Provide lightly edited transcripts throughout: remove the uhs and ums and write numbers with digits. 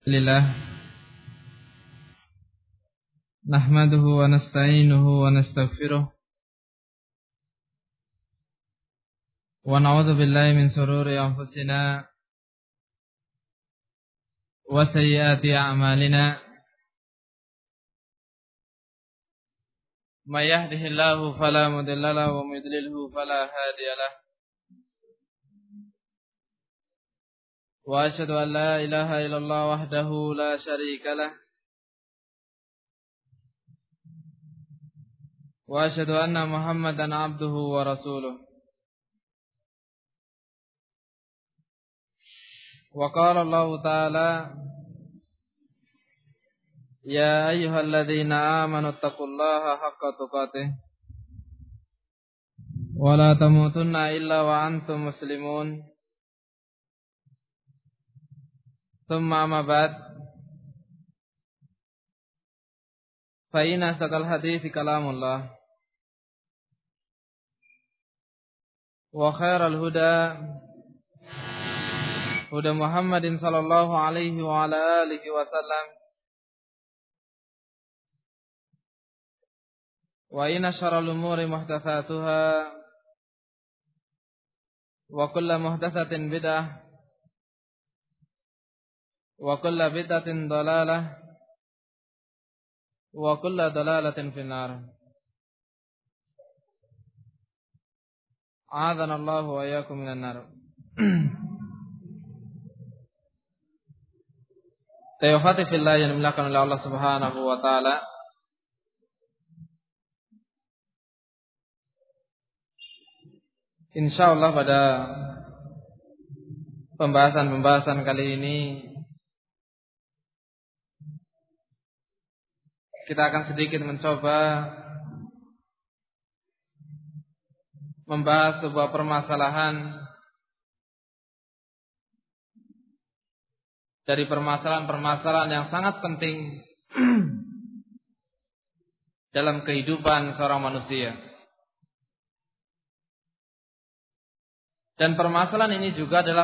Lillah nahmaduhu wa nasta'inuhu wa nastaghfiruh wa na'udzu billahi min shururi anfusina wa sayyiati a'malina may yahdihillahu fala mudilla lahu wa may yudlilhu fala hadiyalah wa asyhadu an la ilaha illallah wahdahu la syarikalah wa asyhadu anna Muhammadan abduhu wa rasuluh. Wa qala Allah ta'ala ya ayyuhalladzina amanu taqullaha haqqa tuqatih wa la tamutunna illa wa antum muslimun. Thumma amma ba'd, fa inna asdaqal hadithi kalamullah wa khairal huda huda Muhammadin sallallahu alaihi wa ala alihi wasallam wa inna syarral umuri muhdatsatuha wa kullu muhdatsatin bid'ah wa kullu bid'atin dhalalah wa kullu dhalalatin finnar. A'adzana Allah wa iyyakum minan nar. Tayyibati fillah yang dimuliakan oleh Allah Subhanahu wa taala. Insyaallah pada pembahasan kali ini kita akan sedikit mencoba membahas sebuah permasalahan dari permasalahan-permasalahan yang sangat penting dalam kehidupan seorang manusia. Dan permasalahan ini juga adalah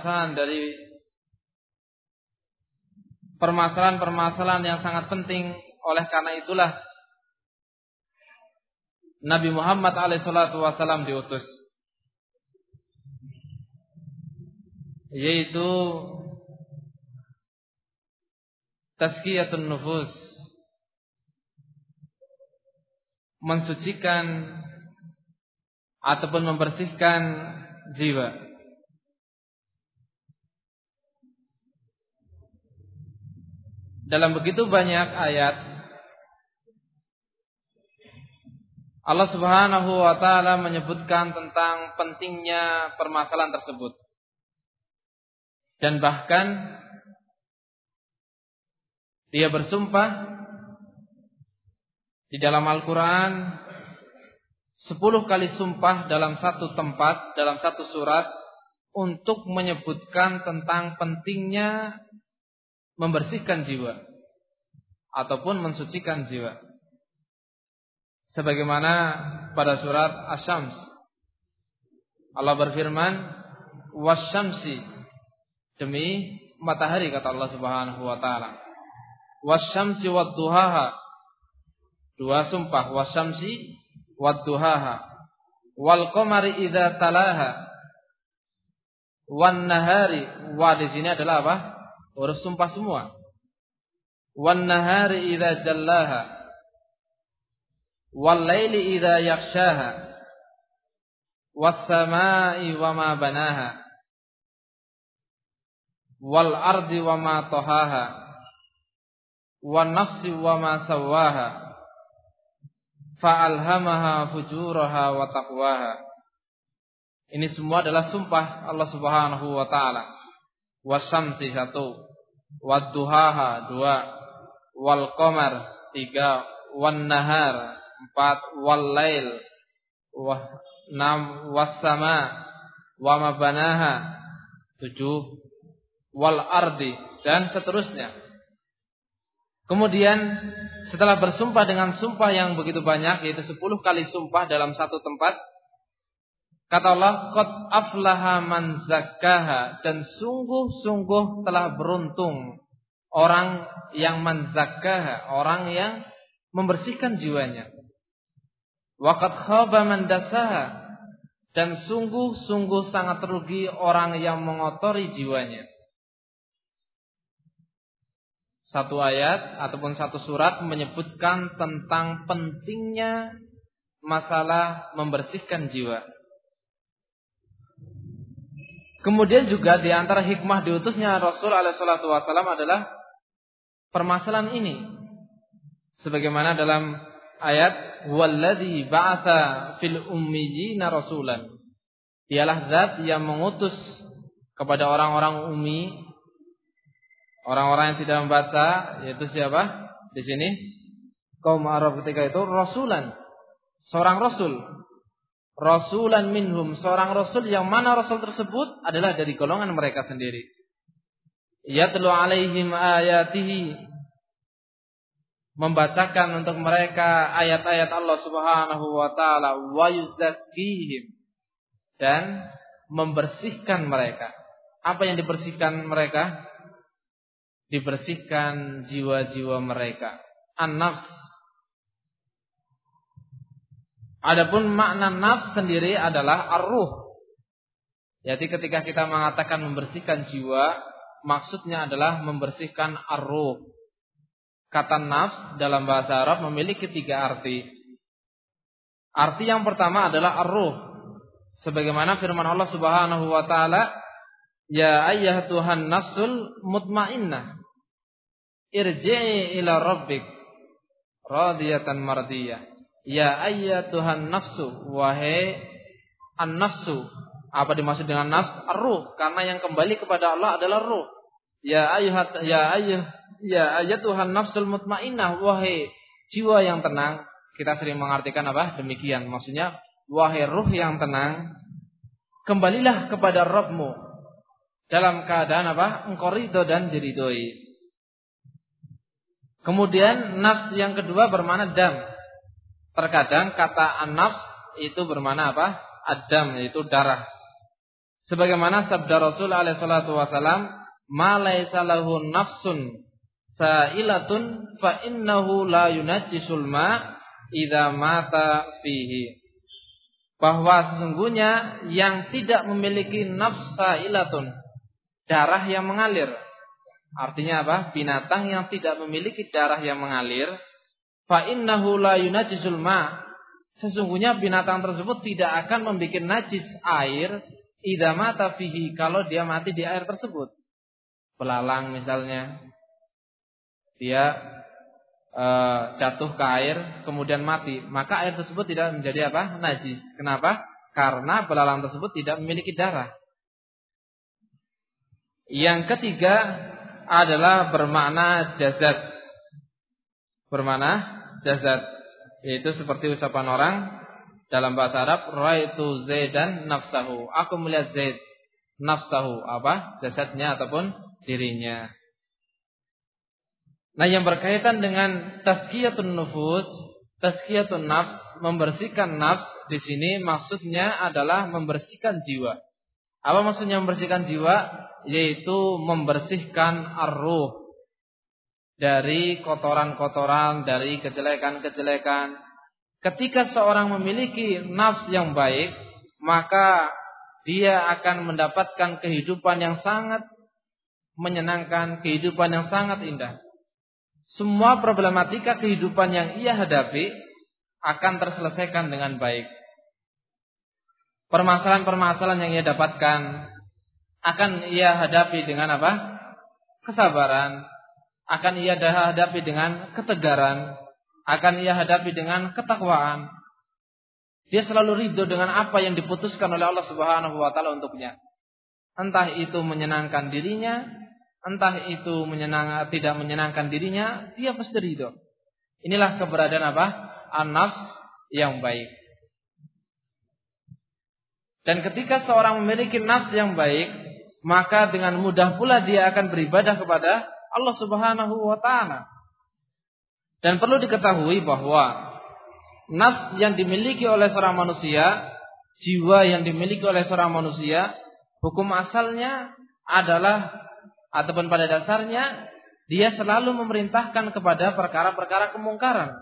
permasalahan yang sangat penting. Oleh karena itulah Nabi Muhammad SAW diutus, yaitu tazkiyatun nufus, mensucikan ataupun membersihkan jiwa. Dalam begitu banyak ayat Allah Subhanahu wa taala menyebutkan tentang pentingnya permasalahan tersebut. Dan bahkan Dia bersumpah di dalam Al-Qur'an 10 kali sumpah dalam satu tempat, dalam satu surat, untuk menyebutkan tentang pentingnya membersihkan jiwa ataupun mensucikan jiwa. Sebagaimana pada surat Asy-Syams Allah berfirman, wasyamsi, demi matahari, kata Allah Subhanahu wa taala. Wasyamsi wadduhaha, dua sumpah, wasyamsi wadduhaha, wal qamari idza talaha, wan nahari, wa di sini adalah apa? Huruf sumpah semua. Wan nahari idza jallaha, wal laili idza yaghshaha, was samai wama banaha, wal ardi wama tahaha, wan nafsi wama sawaha, fa alhamaha fujuraha wa taqwaha. Ini semua adalah sumpah Allah Subhanahu wa taala. Wasyamsi 1, wadduhaha 2, wal qamar 3, wan nahar 4, wal lail 6, was sama wa ma banaha 7, wal ardi, dan seterusnya. Kemudian setelah bersumpah dengan sumpah yang begitu banyak, yaitu 10 kali sumpah dalam satu tempat, kata Allah, qad aflaha man zakkaha, dan sungguh-sungguh telah beruntung orang yang manzakkaha, orang yang membersihkan jiwanya. Wa qad khaba man dassaha, dan sungguh-sungguh sangat rugi orang yang mengotori jiwanya. Satu ayat ataupun satu surat menyebutkan tentang pentingnya masalah membersihkan jiwa. Kemudian juga di antara hikmah diutusnya Rasul alaihi salatu wasallam adalah permasalahan ini. Sebagaimana dalam ayat walladzi ba'atsa fil ummiyina rasulan. Dialah zat yang mengutus kepada orang-orang ummi, orang-orang yang tidak membaca, yaitu siapa? Di sini kaum Arab ketika itu rasulan, seorang rasul. Rasulan minhum, seorang rasul yang mana rasul tersebut adalah dari golongan mereka sendiri. Yatlu alaihim ayatihi, membacakan untuk mereka ayat-ayat Allah Subhanahu wa taala, wa yuzakkihim, dan membersihkan mereka. Apa yang dibersihkan mereka? Dibersihkan jiwa-jiwa mereka. An-nafs. Adapun makna nafs sendiri adalah ar-ruh. Jadi ketika kita mengatakan membersihkan jiwa, maksudnya adalah membersihkan ar-ruh. Kata nafs dalam bahasa Arab memiliki 3 arti. Arti yang pertama adalah ar-ruh. Sebagaimana firman Allah Subhanahu wa taala, ya ayyatuhan nafsul mutmainnah, irji'i ila rabbik radiyatan mardiyah. Ya ayyatuhan nafsu, wahai an-nafsu. Apa dimaksud dengan nafs? Ar-ruh, karena yang kembali kepada Allah adalah ruh. Ya ayyatuhan nafsul mutmainnah, wahai jiwa yang tenang. Kita sering mengartikan apa? Demikian. Maksudnya wahai ruh yang tenang, kembalilah kepada Rabbmu dalam keadaan apa? Engkau ridho dan diridhoi. Kemudian nafs yang kedua bermakna dam. Terkadang kata an-nafs itu bermakna apa? Ad-dam, yaitu darah. Sebagaimana sabda Rasul alaihi salatu wasallam, "Ma laisa lahu nafsun sa'ilatun fa innahu la yunajjisul ma idza mata fihi." Bahwa sesungguhnya yang tidak memiliki nafs sa'ilatun, darah yang mengalir. Artinya apa? Binatang yang tidak memiliki darah yang mengalir, fa innahu la yunajjisul ma, sesungguhnya binatang tersebut tidak akan membuat najis air idza mata fihi, kalau dia mati di air tersebut. Belalang misalnya, dia jatuh ke air kemudian mati, maka air tersebut tidak menjadi apa? Najis. Kenapa? Karena belalang tersebut tidak memiliki darah. Yang ketiga adalah bermakna jazad. Bermakna jazad, yaitu seperti ucapan orang dalam bahasa Arab, ra'aitu Zaidan nafsahu, aku melihat Zaid nafsahu, apa? Jasadnya ataupun dirinya. Nah, yang berkaitan dengan tazkiyatun nufus, tazkiyatun nafs, membersihkan nafs di sini maksudnya adalah membersihkan jiwa. Apa maksudnya membersihkan jiwa? Yaitu membersihkan ar-ruh dari kotoran-kotoran, dari kejelekan-kejelekan. Ketika seorang memiliki nafs yang baik, maka dia akan mendapatkan kehidupan yang sangat menyenangkan, kehidupan yang sangat indah. Semua problematika kehidupan yang ia hadapi akan terselesaikan dengan baik. Permasalahan-permasalahan yang ia dapatkan akan ia hadapi dengan apa? Kesabaran. Akan ia hadapi dengan ketegaran, akan ia hadapi dengan ketakwaan. Dia selalu ridho dengan apa yang diputuskan oleh Allah Subhanahu wa taala untuknya. Entah itu menyenangkan dirinya, entah itu tidak menyenangkan dirinya, dia pasti ridho. Inilah keberadaan apa? An-nafs yang baik. Dan ketika seorang memiliki nafs yang baik, maka dengan mudah pula dia akan beribadah kepada Allah Subhanahu wa taala. Dan perlu diketahui bahwa nafs yang dimiliki oleh seorang manusia, jiwa yang dimiliki oleh seorang manusia, hukum asalnya adalah ataupun pada dasarnya dia selalu memerintahkan kepada perkara-perkara kemungkaran.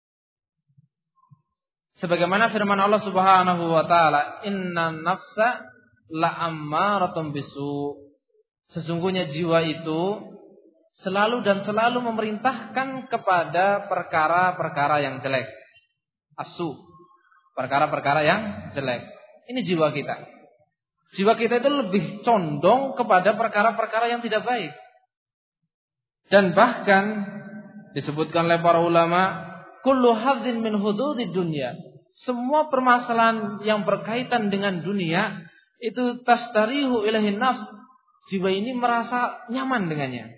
Sebagaimana firman Allah Subhanahu wa taala, "Innan nafsa la'ammaratun bisu." Sesungguhnya jiwa itu selalu memerintahkan kepada perkara-perkara yang jelek. Asu, perkara-perkara yang jelek. Ini jiwa kita. Jiwa kita itu lebih condong kepada perkara-perkara yang tidak baik. Dan bahkan disebutkan oleh para ulama, kullu hadzin min hududid dunya. Semua permasalahan yang berkaitan dengan dunia itu tastarihu ilahin nafs. Jiwa ini merasa nyaman dengannya.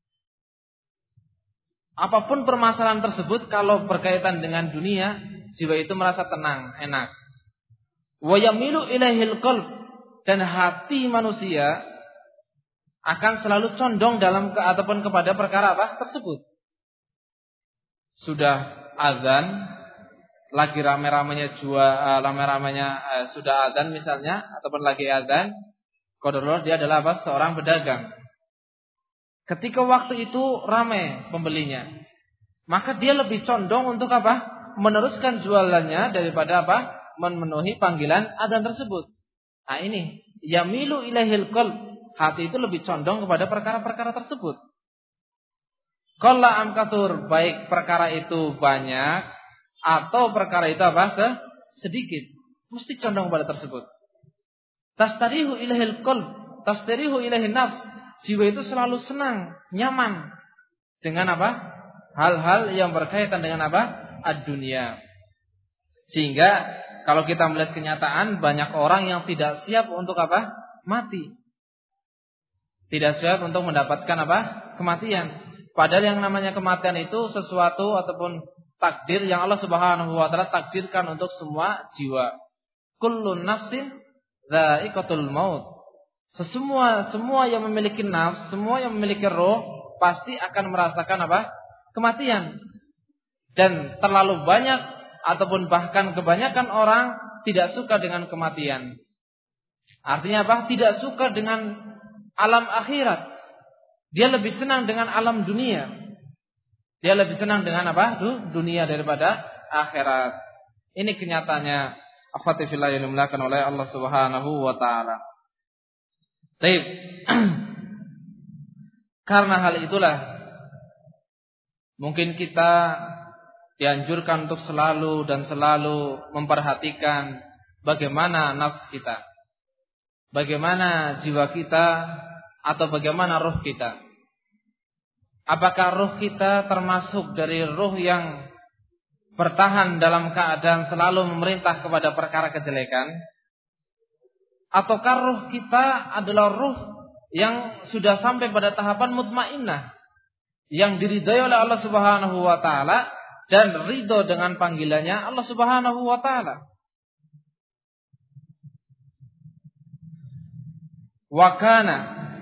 Apapun permasalahan tersebut kalau berkaitan dengan dunia, jiwa itu merasa tenang, enak. Wa yamilu ilaihil qalb, dan hati manusia akan selalu condong ataupun kepada perkara tersebut. Sudah azan, lagi rame-ramenya sudah azan misalnya, ataupun lagi azan, qadarullah dia adalah seorang pedagang. Ketika waktu itu ramai pembelinya, maka dia lebih condong untuk meneruskan jualannya daripada memenuhi panggilan azan tersebut. Nah ini, yamilu ilaihil qalb, hati itu lebih condong kepada perkara-perkara tersebut. Qalla am katsur, baik perkara itu banyak atau perkara itu sedikit, mesti condong kepada tersebut. Tastarihu ilaihil qalb, tastarihu ilaihin nafs, jiwa itu selalu senang, nyaman dengan hal-hal yang berkaitan dengan ad-dunya. Sehingga kalau kita melihat kenyataan, banyak orang yang tidak siap untuk mati. Tidak siap untuk mendapatkan kematian. Padahal yang namanya kematian itu sesuatu ataupun takdir yang Allah Subhanahu wa taala takdirkan untuk semua jiwa. Kullun nafsin dha'iqatul maut. Semua yang memiliki nafs, semua yang memiliki roh pasti akan merasakan kematian. Dan terlalu banyak ataupun bahkan kebanyakan orang tidak suka dengan kematian. Artinya tidak suka dengan alam akhirat. Dia lebih senang dengan alam dunia. Dia lebih senang dengan dunia daripada akhirat. Ini kenyataannya. Akhwati fillah yang dimuliakan oleh Allah Subhanahu wa taala. Baik. Karena hal itulah mungkin kita dianjurkan untuk selalu memperhatikan bagaimana nafs kita, bagaimana jiwa kita, atau bagaimana ruh kita. Apakah ruh kita termasuk dari ruh yang bertahan dalam keadaan selalu memerintah kepada perkara kejelekan, ataukah ruh kita adalah ruh yang sudah sampai pada tahapan mutmainnah, yang diridhai oleh Allah Subhanahu wa taala dan ridho dengan panggilannya Allah Subhanahu wa taala. Wa kana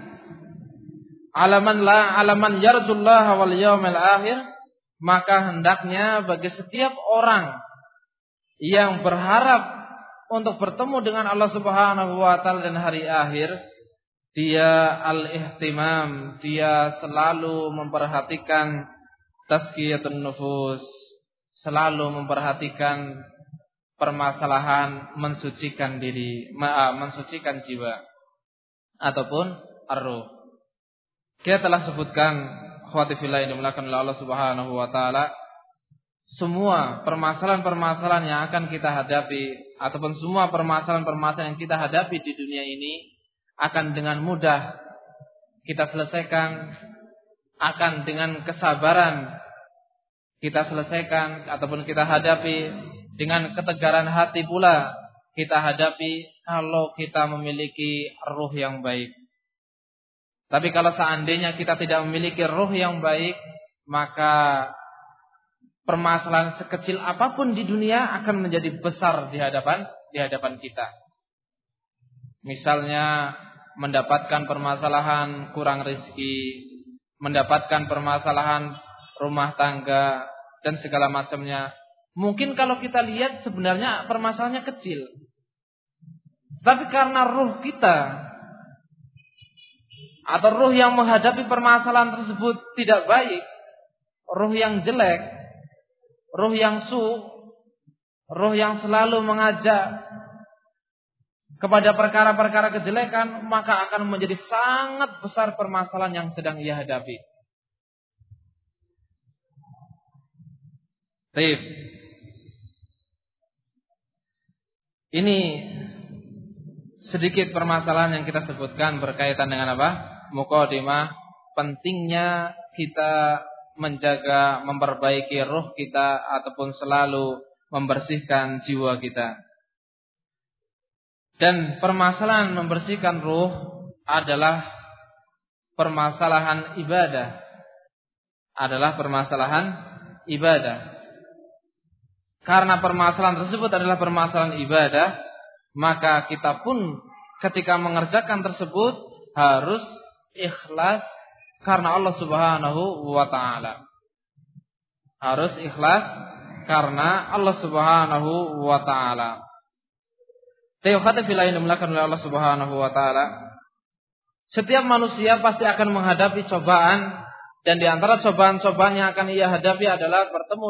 alaman yarjullaha wal yaumil akhir, maka hendaknya bagi setiap orang yang berharap untuk bertemu dengan Allah Subhanahu wa taala dan hari akhir, dia al-ihtimam, dia selalu memperhatikan tazkiyatun nufus, selalu memperhatikan permasalahan mensucikan diri, mensucikan jiwa ataupun ar-ruh. Kita telah sebutkan akhwati fillah yang dimuliakan oleh Allah Subhanahu wa taala, semua permasalahan-permasalahan yang akan kita hadapi ataupun semua permasalahan-permasalahan yang kita hadapi di dunia ini akan dengan mudah kita selesaikan, akan dengan kesabaran kita selesaikan ataupun kita hadapi, dengan ketegaran hati pula kita hadapi kalau kita memiliki ruh yang baik. Tapi kalau seandainya kita tidak memiliki ruh yang baik, maka permasalahan sekecil apapun di dunia akan menjadi besar di hadapan kita. Misalnya mendapatkan permasalahan kurang rezeki, mendapatkan permasalahan rumah tangga dan segala macamnya. Mungkin kalau kita lihat sebenarnya permasalahannya kecil. Tapi karena ruh kita atau ruh yang menghadapi permasalahan tersebut tidak baik, ruh yang jelek, ruh yang ruh yang selalu mengajak kepada perkara-perkara kejelekan, maka akan menjadi sangat besar permasalahan yang sedang ia hadapi. Baik. Ini sedikit permasalahan yang kita sebutkan berkaitan dengan apa? Muqaddimah, pentingnya kita menjaga, memperbaiki ruh kita ataupun selalu membersihkan jiwa kita. Dan permasalahan membersihkan ruh adalah permasalahan ibadah. Karena permasalahan tersebut adalah permasalahan ibadah, maka kita pun ketika mengerjakan tersebut harus ikhlas karena Allah Subhanahu wa taala. Harus ikhlas karena Allah Subhanahu wa taala. Teukhati fillahi dimulakan oleh Allah Subhanahu wa taala. Setiap manusia pasti akan menghadapi cobaan, dan di antara cobaan-cobaan yang akan ia hadapi adalah bertemu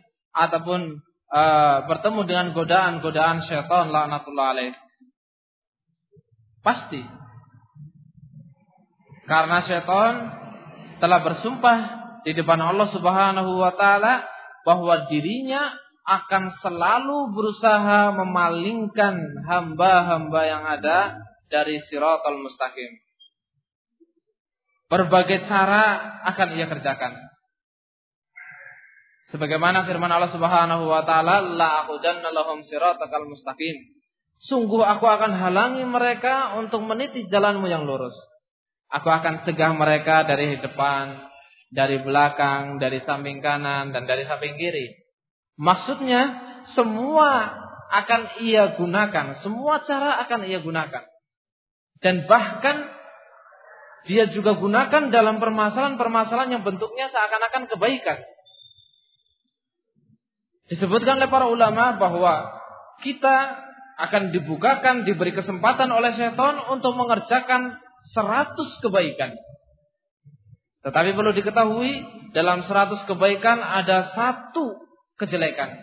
dengan godaan-godaan syaitan laknatullah alaih. Pasti. Karena syaitan telah bersumpah di depan Allah Subhanahu wa taala bahwa dirinya akan selalu berusaha memalingkan hamba-hamba yang ada dari siratal mustaqim. Berbagai cara akan ia kerjakan. Sebagaimana firman Allah Subhanahu wa taala, la aqudanna lahum siratal mustaqim. Sungguh aku akan halangi mereka untuk meniti jalanmu yang lurus. Aku akan cegah mereka dari depan, dari belakang, dari samping kanan dan dari samping kiri. Maksudnya semua akan ia gunakan, semua cara akan ia gunakan. Dan bahkan dia juga gunakan dalam permasalahan-permasalahan yang bentuknya seakan-akan kebaikan. Disebutkan oleh para ulama bahwa kita akan dibukakan, diberi kesempatan oleh syaitan untuk mengerjakan 100 kebaikan. Tetapi perlu diketahui, dalam 100 kebaikan ada 1 kejelekan.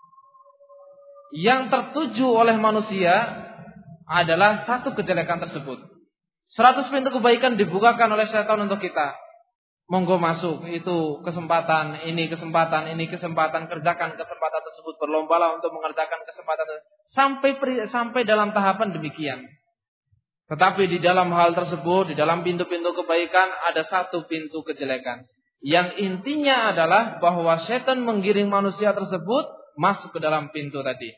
Yang tertuju oleh manusia adalah 1 kejelekan tersebut. 100 pintu kebaikan dibukakan oleh syaitan untuk kita. Monggo masuk, itu kesempatan, ini kesempatan, kerjakan kesempatan tersebut, berlombalah untuk mengerjakan kesempatan sampai dalam tahapan demikian. Tetapi di dalam hal tersebut, di dalam pintu-pintu kebaikan ada 1 pintu kejelekan. Yang intinya adalah bahwa syaitan menggiring manusia tersebut masuk ke dalam pintu tadi.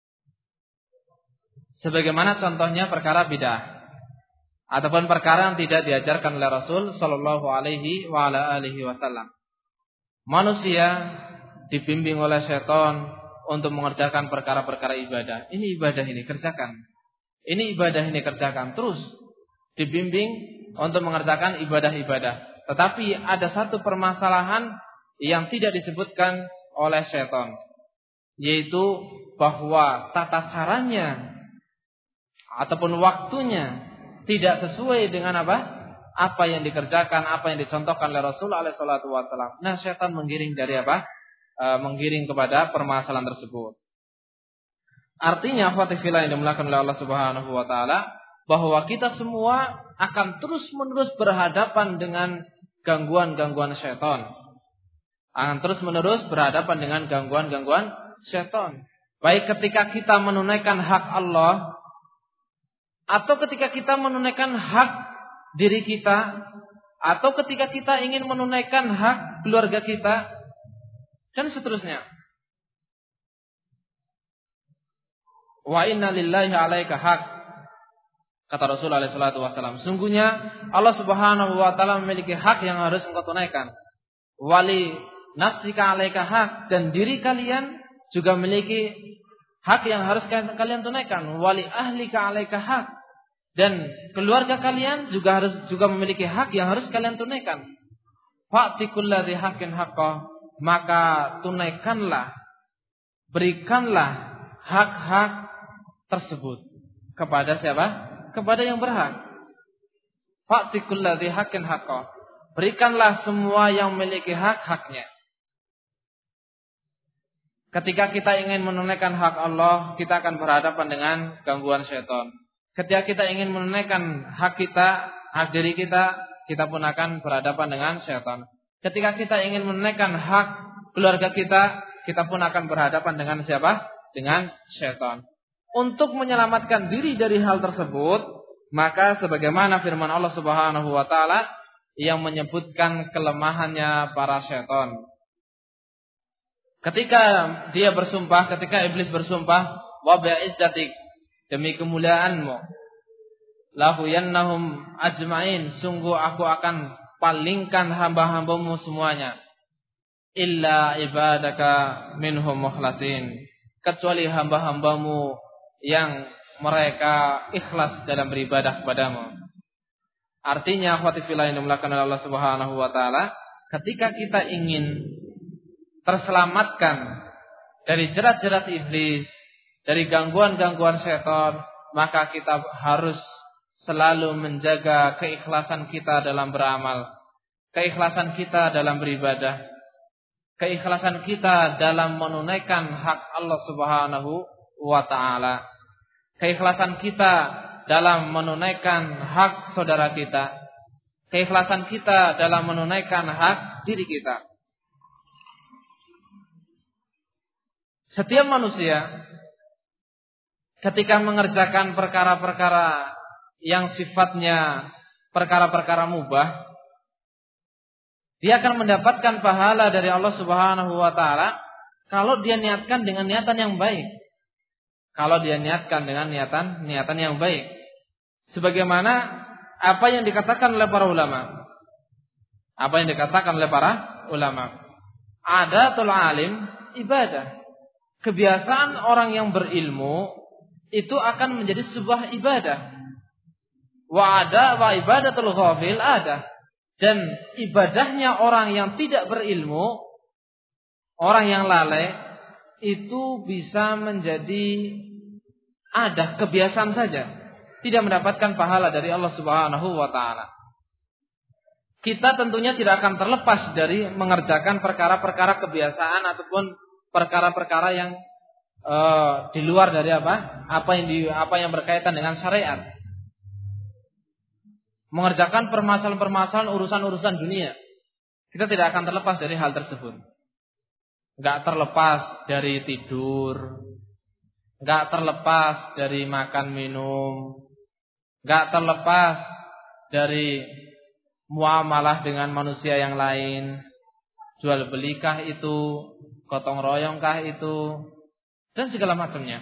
Sebagaimana contohnya perkara bidah ataupun perkara yang tidak diajarkan oleh Rasul sallallahu alaihi wa ala alihi wasallam. Manusia dibimbing oleh syaitan untuk mengerjakan perkara-perkara ibadah. Ini ibadah, ini kerjakan. Ini ibadah, ini kerjakan. Terus dibimbing untuk mengerjakan ibadah-ibadah. Tetapi ada 1 permasalahan yang tidak disebutkan oleh syaitan, yaitu bahwa tata caranya ataupun waktunya tidak sesuai dengan apa yang dikerjakan, apa yang dicontohkan oleh Rasul alaihi salatu wasallam. Nah, syaitan menggiring dari menggiring kepada permasalahan tersebut. Artinya, khawatifillah yang dimulakan oleh Allah Subhanahu wa taala, bahwa kita semua akan terus-menerus berhadapan dengan gangguan-gangguan syaitan. Akan terus-menerus berhadapan dengan gangguan-gangguan syaitan. Baik ketika kita menunaikan hak Allah, atau ketika kita menunaikan hak diri kita, atau ketika kita ingin menunaikan hak keluarga kita, dan seterusnya. Wa inna lillahi 'alaika haq, kata Rasul alaihi salatu wasallam. Sungguhnya Allah Subhanahu wa taala memiliki hak yang harus engkau tunaikan. Wali nafsika 'alaika haq, dan diri kalian juga memiliki hak yang harus kalian tunaikan. Wali ahlika 'alaika haq, dan keluarga kalian juga memiliki hak yang harus kalian tunaikan. Fa'ti kulli haqqin haqqah, maka tunaikanlah, berikanlah hak-hak tersebut kepada siapa? Kepada yang berhak. Fa'ti kulladzi haqqin haqqah. Berikanlah semua yang memiliki hak-haknya. Ketika kita ingin menunaikan hak Allah, kita akan berhadapan dengan gangguan syaitan. Ketika kita ingin menunaikan hak kita, hak diri kita, kita pun akan berhadapan dengan syaitan. Ketika kita ingin menunaikan hak keluarga kita, kita pun akan berhadapan dengan siapa? Dengan syaitan. Untuk menyelamatkan diri dari hal tersebut, maka sebagaimana firman Allah Subhanahu wa taala yang menyebutkan kelemahannya para syaitan. Ketika dia bersumpah, ketika iblis bersumpah, wa bi'izzatik, demi kemuliaanmu, lahuyannahum ajma'in, sungguh aku akan palingkan hamba-hambamu semuanya, illa ibadaka minhum mukhlasin, kecuali hamba-hambamu yang mereka ikhlas dalam beribadah kepadamu. Artinya, akhwati fillah yang dimuliakan oleh Allah Subhanahu wa taala, ketika kita ingin terselamatkan dari jerat-jerat iblis, dari gangguan-gangguan syaitan, maka kita harus selalu menjaga keikhlasan kita dalam beramal, keikhlasan kita dalam beribadah, keikhlasan kita dalam menunaikan hak Allah Subhanahu wa taala, keikhlasan kita dalam menunaikan hak saudara kita, keikhlasan kita dalam menunaikan hak diri kita. Setiap manusia ketika mengerjakan perkara-perkara yang sifatnya perkara-perkara mubah, dia akan mendapatkan pahala dari Allah Subhanahu wa taala kalau dia niatkan dengan niatan yang baik. Kalau dia niatkan dengan niatan yang baik. Sebagaimana apa yang dikatakan oleh para ulama. Apa yang dikatakan oleh para ulama. Adatul alim ibadah. Kebiasaan orang yang berilmu itu akan menjadi sebuah ibadah. Wa ibadatul ghafil ada. Dan ibadahnya orang yang tidak berilmu, orang yang lalai, itu bisa menjadi ada kebiasaan saja, tidak mendapatkan pahala dari Allah Subhanahu wa taala. Kita tentunya tidak akan terlepas dari mengerjakan perkara-perkara kebiasaan ataupun perkara-perkara yang di luar dari apa yang berkaitan dengan syariat. Mengerjakan permasalahan-permasalahan urusan-urusan dunia. Kita tidak akan terlepas dari hal tersebut. Enggak terlepas dari tidur, enggak terlepas dari makan minum, enggak terlepas dari muamalah dengan manusia yang lain, jual belikah itu, gotong royongkah itu, dan segala macamnya.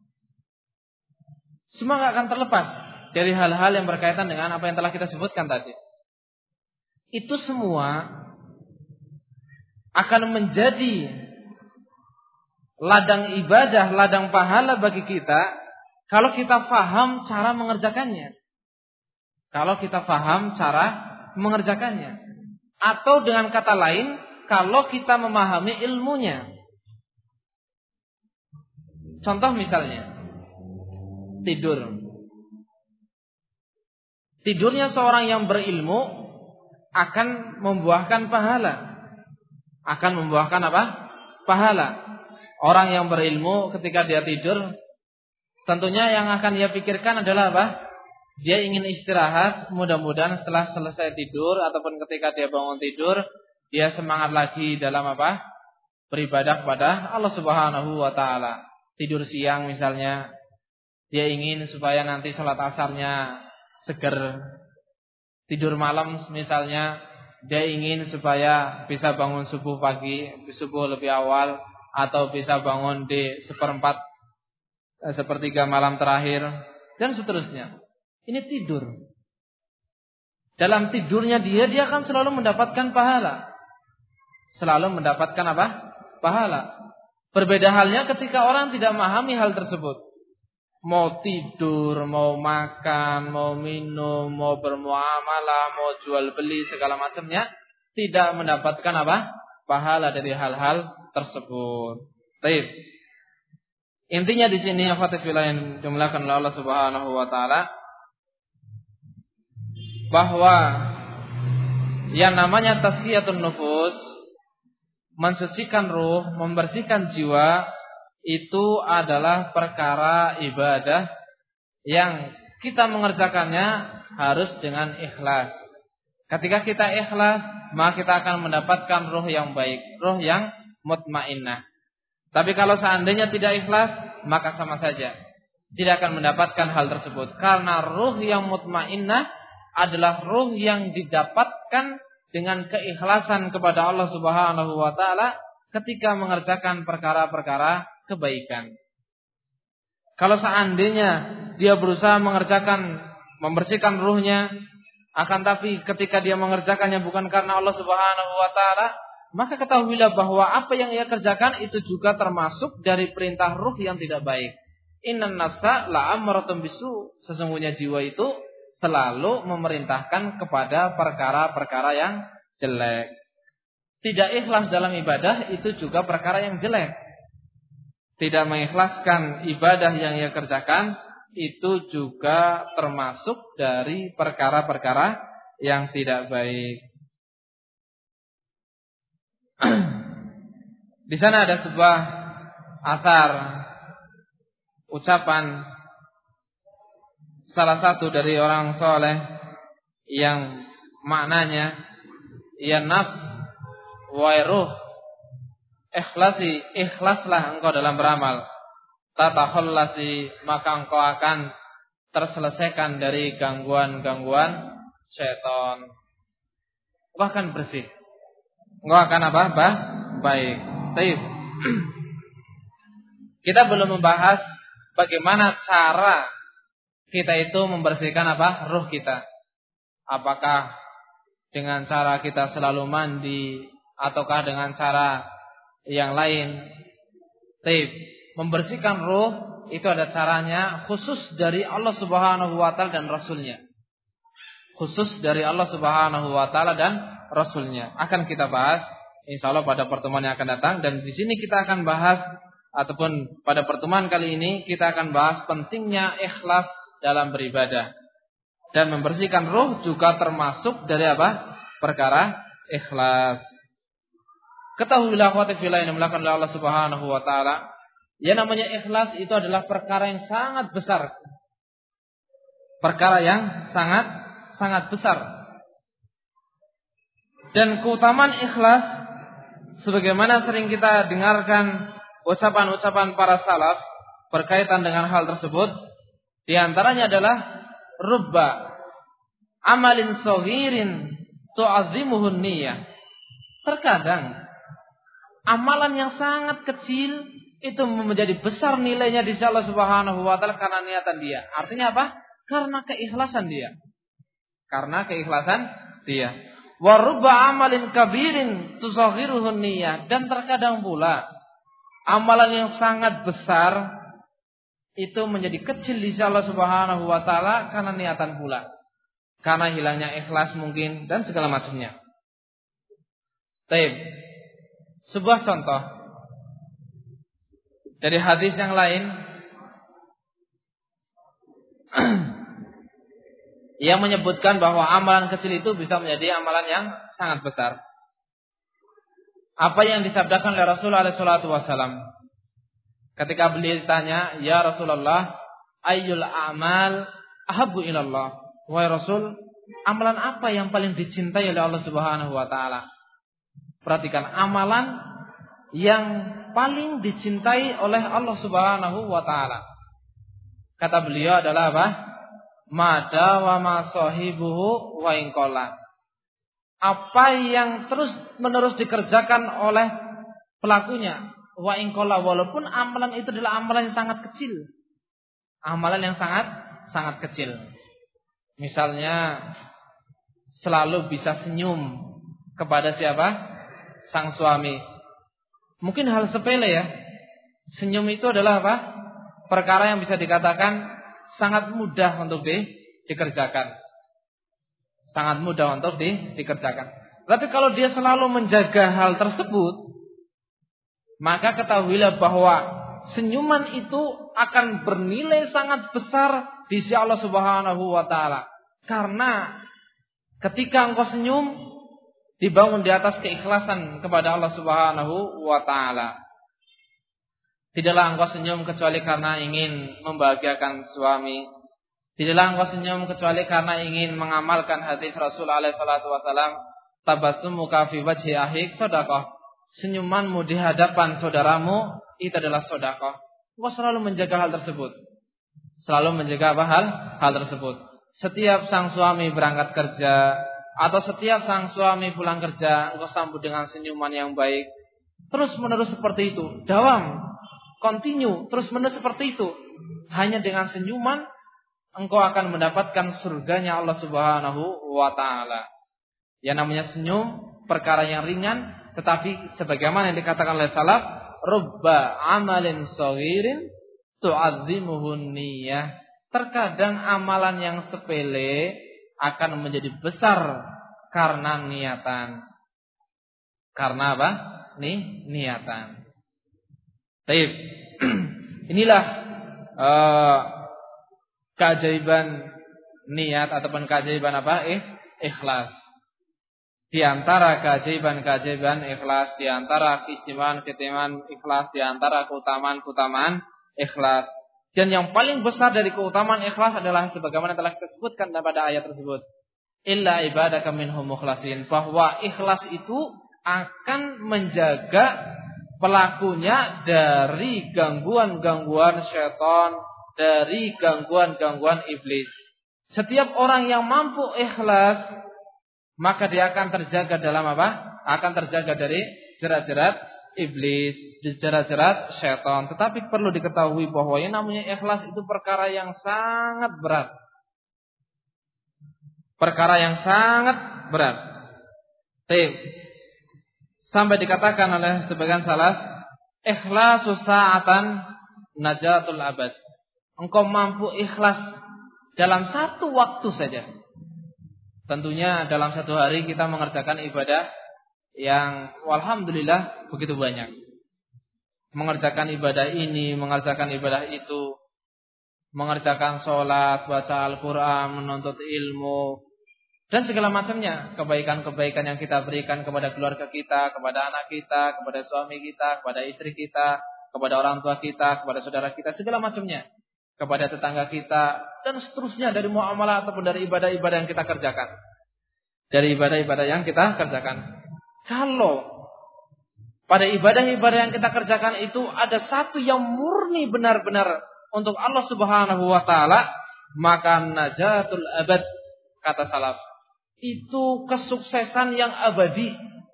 Semua enggak akan terlepas dari hal-hal yang berkaitan dengan apa yang telah kita sebutkan tadi. Itu semua akan menjadi ladang ibadah, ladang pahala bagi kita kalau kita faham cara mengerjakannya. Kalau kita faham cara mengerjakannya. Atau dengan kata lain, kalau kita memahami ilmunya. Contoh misalnya, tidur. Tidurnya seorang yang berilmu akan membuahkan pahala. Akan membuahkan apa? Pahala. Orang yang berilmu ketika dia tidur, tentunya yang akan dia pikirkan adalah apa? Dia ingin istirahat, mudah-mudahan setelah selesai tidur ataupun ketika dia bangun tidur, dia semangat lagi dalam apa? Beribadah kepada Allah Subhanahu wa taala. Tidur siang misalnya, dia ingin supaya nanti salat asarnya seger. Tidur malam misalnya, dia ingin supaya bisa bangun subuh pagi, subuh lebih awal, atau bisa bangun di sepertiga malam terakhir, dan seterusnya. Ini tidur. Dalam tidurnya dia akan selalu mendapatkan pahala. Selalu mendapatkan apa? Pahala. Berbeda halnya ketika orang tidak memahami hal tersebut. Mau tidur, mau makan, mau minum, mau bermuamalah, mau jual beli segala macamnya, tidak mendapatkan apa? Pahala dari hal-hal tersebut. Baik. Intinya di sini akhwati fillah yang dimuliakan oleh Allah Subhanahu wa taala, bahwa yang namanya tazkiyatun nufus, mensucikan ruh, membersihkan jiwa, itu adalah perkara ibadah yang kita mengerjakannya harus dengan ikhlas. Ketika kita ikhlas, maka kita akan mendapatkan ruh yang baik, ruh yang mutmainnah. Tapi kalau seandainya tidak ikhlas, maka sama saja tidak akan mendapatkan hal tersebut. Karena ruh yang mutmainnah adalah ruh yang didapatkan dengan keikhlasan kepada Allah Subhanahu wa taala ketika mengerjakan perkara-perkara kebaikan. Kalau seandainya dia berusaha membersihkan ruhnya, akan tapi ketika dia mengerjakannya bukan karena Allah Subhanahu wa taala, maka ketahuilah bahwa apa yang ia kerjakan itu juga termasuk dari perintah ruh yang tidak baik. Innan nafsa la'ammaratun bisu. Sesungguhnya jiwa itu selalu memerintahkan kepada perkara-perkara yang jelek. Tidak ikhlas dalam ibadah itu juga perkara yang jelek. Tidak mengikhlaskan ibadah yang ia kerjakan itu juga termasuk dari perkara-perkara yang tidak baik. Di sana ada sebuah asar, ucapan salah satu dari orang soleh yang maknanya ya nafs wa ruh, ikhlaslah engkau dalam beramal, tatakhallasi, maka engkau akan terselesaikan dari gangguan-gangguan syaitan. Bahkan bersih. Engkau akan apa? Baik. Baik. Kita belum membahas bagaimana cara kita itu membersihkan apa? Ruh kita. Apakah dengan cara kita selalu mandi ataukah dengan cara yang lain? Baik. Membersihkan ruh itu ada caranya khusus dari Allah Subhanahu wa taala dan Rasulnya. Khusus dari Allah Subhanahu wa taala dan Rasulnya. Akan kita bahas insyaallah pada pertemuan yang akan datang, dan di sini kita akan bahas ataupun pada pertemuan kali ini kita akan bahas pentingnya ikhlas dalam beribadah. Dan membersihkan ruh juga termasuk dari apa? Perkara ikhlas. Ketahuilah akhwati fillah yang dimuliakan oleh Allah Subhanahu wa taala, yang namanya ikhlas itu adalah perkara yang sangat besar. Perkara yang sangat besar. Dan keutamaan ikhlas sebagaimana sering kita dengarkan ucapan-ucapan para salaf berkaitan dengan hal tersebut, di antaranya adalah rubba amalin saghirin tu'azzimuhun niyyah. Terkadang amalan yang sangat kecil itu menjadi besar nilainya di sisi Allah Subhanahu wa taala karena niatan dia. Artinya apa? Karena keikhlasan dia. Karena keikhlasan dia. Wa rubba amalin kabirin tusaghiruhun niyyah. Dan terkadang pula amalan yang sangat besar itu menjadi kecil di sisi Allah Subhanahu wa taala karena niatan pula. Karena hilangnya ikhlas mungkin dan segala macamnya. Baik. Sebuah contoh dari hadis yang lain yang menyebutkan bahwa amalan kecil itu bisa menjadi amalan yang sangat besar. Apa yang disabdakan oleh Rasulullah SAW ketika beliau ditanya, "Ya Rasulullah, ayyul a'mal ahabbu ilallah?" Wahai Rasul, amalan apa yang paling dicintai oleh Allah Subhanahu wa taala? Perhatikan, amalan yang paling dicintai oleh Allah Subhanahu wa taala. Kata beliau adalah apa? Mada wa ma sahibuhu wa in qalla. Apa yang terus-menerus dikerjakan oleh pelakunya, wa in qalla, walaupun amalan itu adalah amalan yang sangat kecil. Amalan yang sangat kecil. Misalnya selalu bisa senyum kepada siapa? Sang suami. Mungkin hal sepele ya. Senyum itu adalah apa? Perkara yang bisa dikatakan sangat mudah untuk dikerjakan. Sangat mudah untuk dikerjakan. Tapi kalau dia selalu menjaga hal tersebut, maka ketahuilah bahwa senyuman itu akan bernilai sangat besar di sisi Allah Subhanahu wa taala. Karena Ketika engkau senyum, dibangun di atas keikhlasan kepada Allah Subhanahu wa taala. Tidaklah engkau senyum kecuali karena ingin membahagiakan suami. Tidaklah engkau senyum kecuali karena ingin mengamalkan hadis Rasul alaihi salatu wasallam, tabassumuka fi wajhi akhik sedekah. Senyumanmu di hadapan saudaramu itu adalah sedekah. Engkau selalu menjaga hal tersebut. Selalu menjaga hal tersebut. Setiap sang suami berangkat kerja atau setiap sang suami pulang kerja, engkau sambut dengan senyuman yang baik. Terus menerus seperti itu. Dawam, continue, terus menerus seperti itu. Hanya dengan senyuman engkau akan mendapatkan surganya Allah Subhanahu wa taala. Yang namanya senyum perkara yang ringan, tetapi sebagaimana yang dikatakan oleh salaf, rubba amalin shaghirin tu'azzimuhun niyyah. Terkadang amalan yang sepele akan menjadi besar karena niatan. Karena apa? Niatan. Baik. Inilah keajaiban niat ataupun keajaiban apa? Ikhlas. Di antara keajaiban ikhlas, di antara keistimewaan ikhlas, di antara keutamaan ikhlas. Dan yang paling besar dari keutamaan ikhlas adalah sebagaimana telah kita sebutkan pada ayat tersebut. Illa ibadaka minhum mukhlasin. Bahwa ikhlas itu akan menjaga pelakunya dari gangguan-gangguan syaitan, dari gangguan-gangguan iblis. Setiap orang yang mampu ikhlas, maka dia akan terjaga dalam apa? Akan terjaga dari jerat-jerat iblis, jerat-jerat syaitan. Tetapi perlu diketahui bahwa yang namanya ikhlas itu perkara yang sangat berat. Perkara yang sangat berat. Sampai dikatakan oleh sebagian salaf, ikhlasu sa'atan najatul abad. Engkau mampu ikhlas dalam satu waktu saja. Tentunya dalam satu hari kita mengerjakan ibadah yang alhamdulillah begitu banyak. Mengerjakan ibadah ini, mengerjakan ibadah itu, mengerjakan sholat, baca Al-Quran, menuntut ilmu, dan segala macamnya. Kebaikan-kebaikan yang kita berikan kepada keluarga kita, kepada anak kita, kepada suami kita, kepada istri kita, kepada orang tua kita, kepada saudara kita, segala macamnya, kepada tetangga kita, dan seterusnya dari muamalah ataupun dari ibadah-ibadah yang kita kerjakan. Dari ibadah-ibadah yang kita kerjakan. Kalau pada ibadah-ibadah yang kita kerjakan itu ada satu yang murni benar-benar untuk Allah Subhanahu wa taala, maka najatul abad, kata salaf. Itu kesuksesan yang abadi.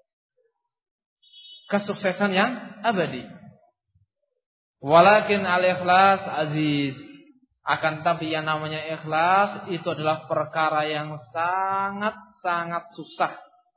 Kesuksesan yang abadi. Walakin al-ikhlas aziz. Akan tapi yang namanya ikhlas itu adalah perkara yang sangat-sangat susah.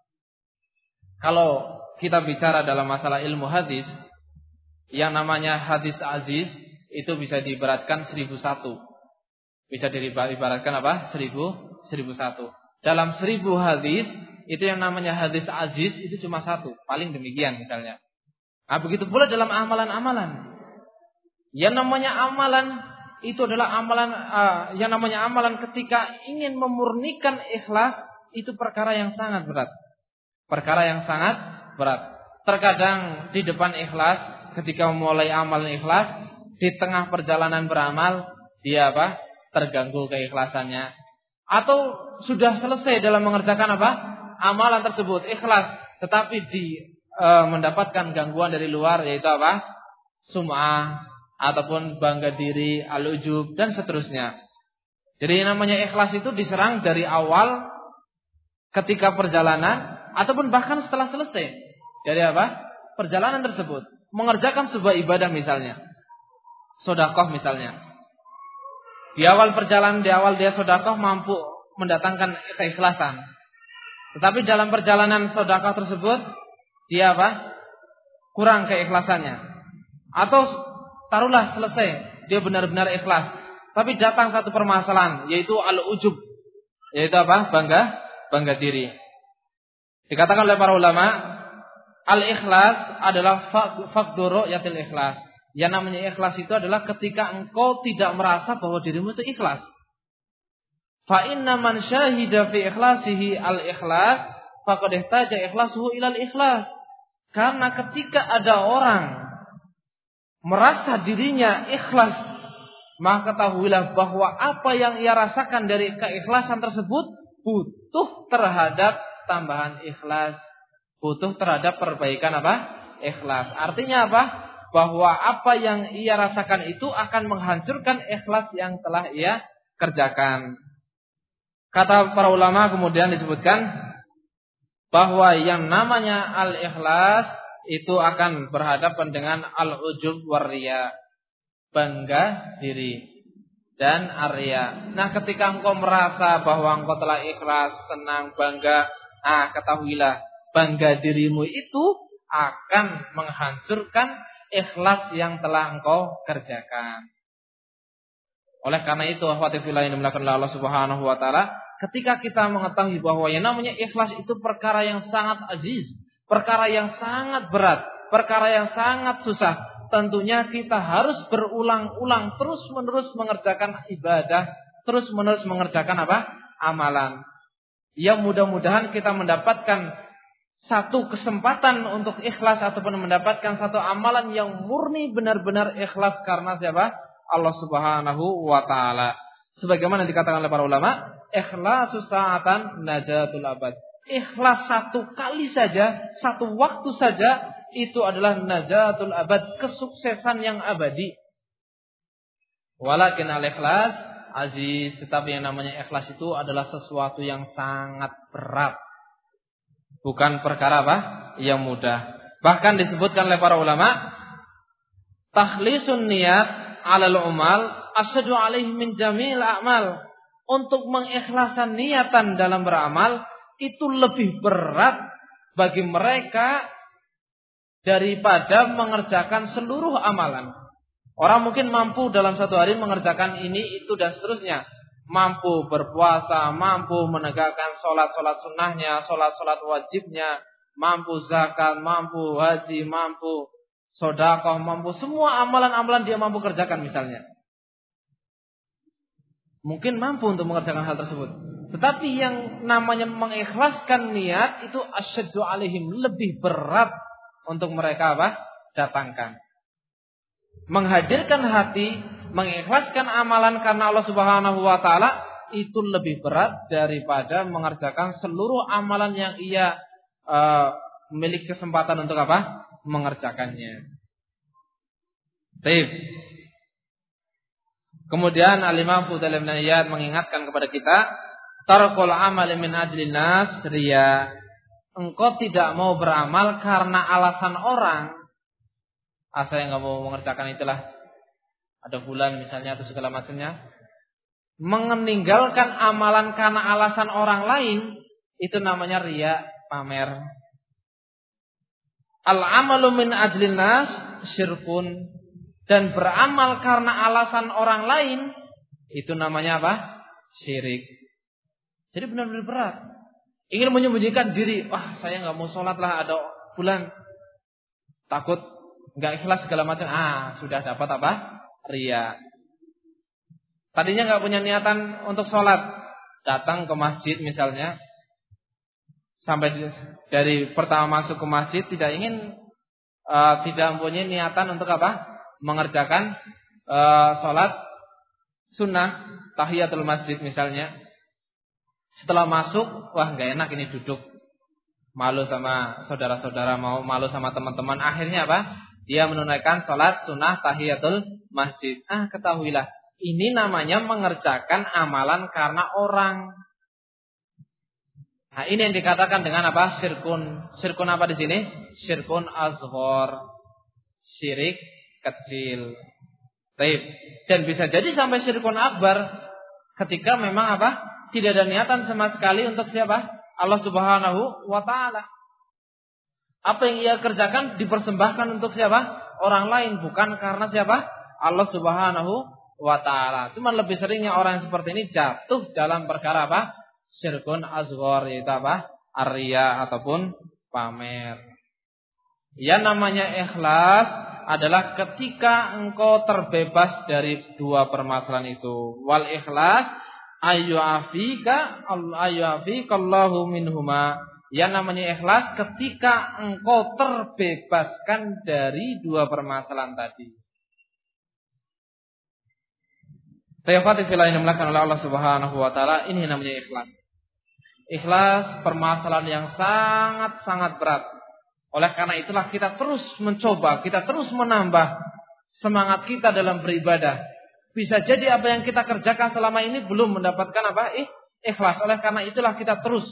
Kalau kita bicara dalam masalah ilmu hadis, yang namanya hadis aziz itu bisa diibaratkan 1001. Bisa diibaratkan apa? 1001. Dalam 1000 hadis, itu yang namanya hadis aziz itu cuma satu, paling demikian misalnya. Nah, begitu pula dalam amalan-amalan. Yang namanya amalan itu adalah amalan yang namanya amalan ketika ingin memurnikan ikhlas itu perkara yang sangat berat. Perkara yang sangat berat. Terkadang di depan ikhlas, ketika memulai amalan ikhlas, di tengah perjalanan beramal, dia apa? Terganggu keikhlasannya. Atau sudah selesai dalam mengerjakan apa? Amalan tersebut, ikhlas. Tetapi mendapatkan gangguan dari luar, yaitu apa? Sum'ah, ataupun bangga diri, al-ujub, dan seterusnya. Jadi namanya ikhlas itu diserang dari awal ketika perjalanan, ataupun bahkan setelah selesai dari apa? Perjalanan tersebut. Mengerjakan sebuah ibadah misalnya, sedekah misalnya. Di awal perjalanan, di awal dia sedekah mampu mendatangkan keikhlasan. Tetapi dalam perjalanan sedekah tersebut dia apa? Kurang keikhlasannya. Atau taruhlah selesai, dia benar-benar ikhlas. Tapi datang satu permasalahan, yaitu al-ujub. Yaitu apa? Bangga diri. Dikatakan oleh para ulama, al-ikhlas adalah faqdu ru'yatil ikhlas. Yang namanya ikhlas itu adalah ketika engkau tidak merasa bahwa dirimu itu ikhlas. Fa inna man syahida fi ikhlasihi al-ikhlas faqad ihtaja ikhlasuhu ilal ikhlas. Karena ketika ada orang merasa dirinya ikhlas, maka ketahuilah bahwa apa yang ia rasakan dari keikhlasan tersebut butuh terhadap tambahan ikhlas, butuh terhadap perbaikan ikhlas. Artinya apa? Bahwa apa yang ia rasakan itu akan menghancurkan ikhlas yang telah ia kerjakan. Kata para ulama kemudian disebutkan bahwa yang namanya al-ikhlas itu akan berhadapan dengan al-ujub war-riya, bangga diri dan ar-riya. Nah, ketika engkau merasa bahwa engkau telah ikhlas, senang, bangga, ketahuilah bangga dirimu itu akan menghancurkan ikhlas yang telah engkau kerjakan. Oleh karena itu, akhwati fillah yang dimuliakan oleh Allah Subhanahu wa taala, ketika kita mengetahui bahwa yang namanya ikhlas itu perkara yang sangat aziz, perkara yang sangat berat, perkara yang sangat susah, tentunya kita harus berulang-ulang terus-menerus mengerjakan ibadah, terus-menerus mengerjakan amalan. Yang mudah-mudahan kita mendapatkan satu kesempatan untuk ikhlas ataupun mendapatkan satu amalan yang murni benar-benar ikhlas karena siapa? Allah Subhanahu wa taala. Sebagaimana dikatakan oleh para ulama, ikhlasus sa'atan najatul abad. Ikhlas satu kali saja, satu waktu saja, itu adalah najatul abad, kesuksesan yang abadi. Walakin al-ikhlas aziz, tetapi yang namanya ikhlas itu adalah sesuatu yang sangat berat, bukan perkara yang mudah. Bahkan disebutkan oleh para ulama, takhlisun niat alal umal asyadu alaihi min jamil a'mal. Untuk mengikhlasan niatan dalam beramal itu lebih berat bagi mereka daripada mengerjakan seluruh amalan. Orang mungkin mampu dalam satu hari mengerjakan ini, itu dan seterusnya. Mampu berpuasa, mampu menegakkan sholat-sholat sunnahnya, sholat-sholat wajibnya, mampu zakat, mampu haji, mampu sedekah, mampu semua amalan-amalan dia mampu kerjakan misalnya. Mungkin mampu untuk mengerjakan hal tersebut. Tetapi yang namanya mengikhlaskan niat itu asyaddu alaihim, lebih berat untuk mereka datangkan. Menghadirkan hati, mengikhlaskan amalan karena Allah Subhanahu wa taala itu lebih berat daripada mengerjakan seluruh amalan yang ia memiliki kesempatan untuk mengerjakannya. Baik. Kemudian Al-Imam Fudail bin Iyad mengingatkan kepada kita, tarkul amal min ajlin nas riya. Engkau tidak mau beramal karena alasan orang. Saya enggak mau mengerjakan itulah. Ada bulan misalnya atau segala macamnya. Meninggalkan amalan karena alasan orang lain, itu namanya riya, pamer. Al-amalu min ajlin nas syirkun. Dan beramal karena alasan orang lain, itu namanya syirik. Jadi benar-benar berat. Ingin menyembunyikan diri, saya nggak mau sholat lah, ada bulan, takut nggak ikhlas segala macam. Sudah dapat riya. Tadinya nggak punya niatan untuk sholat, datang ke masjid misalnya, sampai dari pertama masuk ke masjid tidak mempunyai niatan untuk mengerjakan sholat sunnah tahiyatul masjid misalnya. Setelah masuk, nggak enak ini duduk, malu sama saudara-saudara, malu sama teman-teman. Akhirnya dia menunaikan sholat sunnah tahiyatul masjid. Ketahuilah, ini namanya mengerjakan amalan karena orang. Ini yang dikatakan dengan syirkun. Syirkun apa di sini? Syirkun azhar, syirik kecil. Baik. Dan bisa jadi sampai syirkun akbar ketika memang tidak ada niatan sama sekali untuk siapa? Allah Subhanahu wa taala. Apa yang ia kerjakan dipersembahkan untuk siapa? Orang lain, bukan karena siapa? Allah Subhanahu wa taala. Cuma lebih seringnya orang yang seperti ini jatuh dalam perkara syirkun asghar, yaitu ar-riya ataupun pamer. Yang namanya ikhlas adalah ketika engkau terbebas dari dua permasalahan itu. Wal ikhlas ayyuafikallahu minhuma. Yang namanya ikhlas ketika engkau terbebaskan dari dua permasalahan tadi. Tayafati filah yang dimulakan oleh Allah Subhanahu wa taala, ini namanya ikhlas. Ikhlas permasalahan yang sangat-sangat berat. Oleh karena itulah kita terus mencoba, kita terus menambah semangat kita dalam beribadah. Bisa jadi apa yang kita kerjakan selama ini belum mendapatkan apa? Ikhlas. Oleh karena itulah kita terus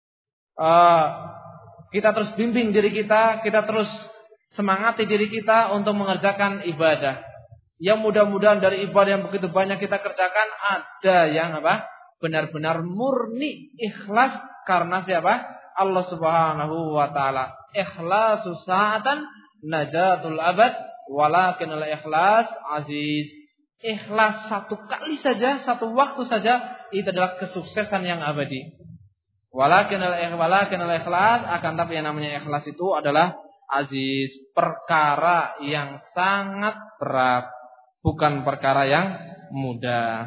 bimbing diri kita terus semangati diri kita untuk mengerjakan ibadah. Yang mudah-mudahan dari ibadah yang begitu banyak kita kerjakan ada yang apa? Benar-benar murni ikhlas karena siapa? Allah Subhanahu wa taala. Ikhlasu sa'atan najatul abad walakinal ikhlas aziz. Ikhlas satu kali saja, satu waktu saja itu adalah kesuksesan yang abadi. Walakinal ikhlas, akan tapi yang namanya ikhlas itu adalah aziz, perkara yang sangat berat, bukan perkara yang mudah.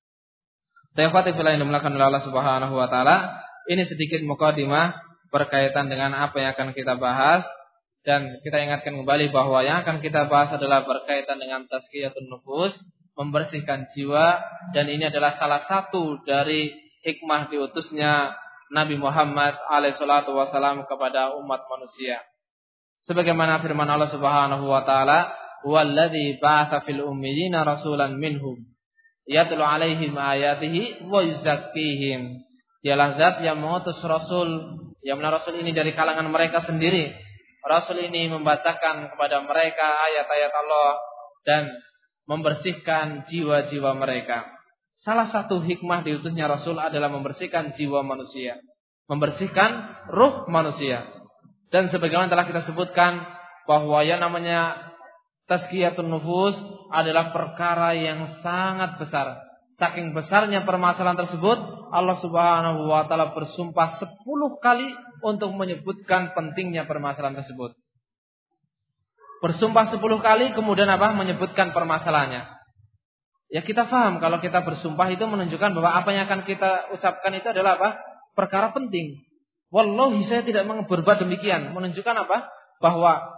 Tafati fillah yang dimulakan oleh Allah Subhanahu wa taala. Ini sedikit mukadimah berkaitan dengan apa yang akan kita bahas, dan kita ingatkan kembali bahwa yang akan kita bahas adalah berkaitan dengan tazkiyatun nufus, membersihkan jiwa, dan ini adalah salah satu dari hikmah diutusnya Nabi Muhammad alaihissalatu wassalam kepada umat manusia. Sebagaimana firman Allah Subhanahu wa taala, "Walladzi ba'atsa fil ummiyina rasulan minhum yatlu 'alaihim ayatihi wa yuzakkihim." Dialah zat yang mengutus rasul, yang mana rasul ini dari kalangan mereka sendiri. Rasul ini membacakan kepada mereka ayat-ayat Allah dan membersihkan jiwa-jiwa mereka. Salah satu hikmah diutusnya Rasul adalah membersihkan jiwa manusia, membersihkan ruh manusia. Dan sebagaimana telah kita sebutkan bahwa yang namanya tazkiyatun nufus adalah perkara yang sangat besar. Saking besarnya permasalahan tersebut, Allah Subhanahu wa taala bersumpah 10 kali untuk menyebutkan pentingnya permasalahan tersebut. Bersumpah 10 kali kemudian apa? Menyebutkan permasalahannya. Ya kita paham kalau kita bersumpah itu menunjukkan bahwa apa yang akan kita ucapkan itu adalah apa? Perkara penting. Wallahi saya tidak berbuat demikian. Menunjukkan apa? Bahwa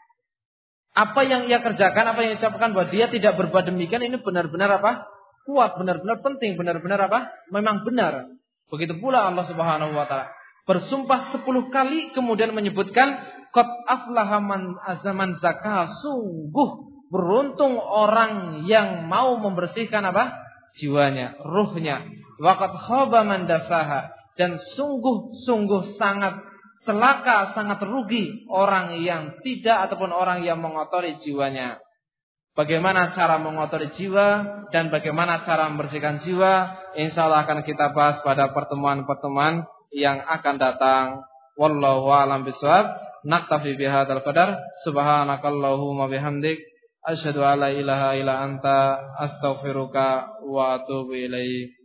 apa yang ia kerjakan, apa yang ia ucapkan bahwa dia tidak berbuat demikian ini benar-benar apa? Kuat, benar-benar penting, benar-benar apa? Memang benar. Begitu pula Allah Subhanahu wa taala bersumpah 10 kali kemudian menyebutkan qad aflaha man azaman zakah, sungguh beruntung orang yang mau membersihkan apa? Jiwanya, ruhnya. Wa qad khaba man dasaha, dan sungguh sangat celaka, sangat rugi orang yang tidak ataupun orang yang mengotori jiwanya. Bagaimana cara mengotori jiwa dan bagaimana cara membersihkan jiwa, insyaallah akan kita bahas pada pertemuan-pertemuan yang akan datang. Wallahu a'lam bishawab. Naktafi bihadzal qadar. Subhanakallahumma bihamdik asyhadu an la ilaha illa anta astaghfiruka wa atubu ilaik.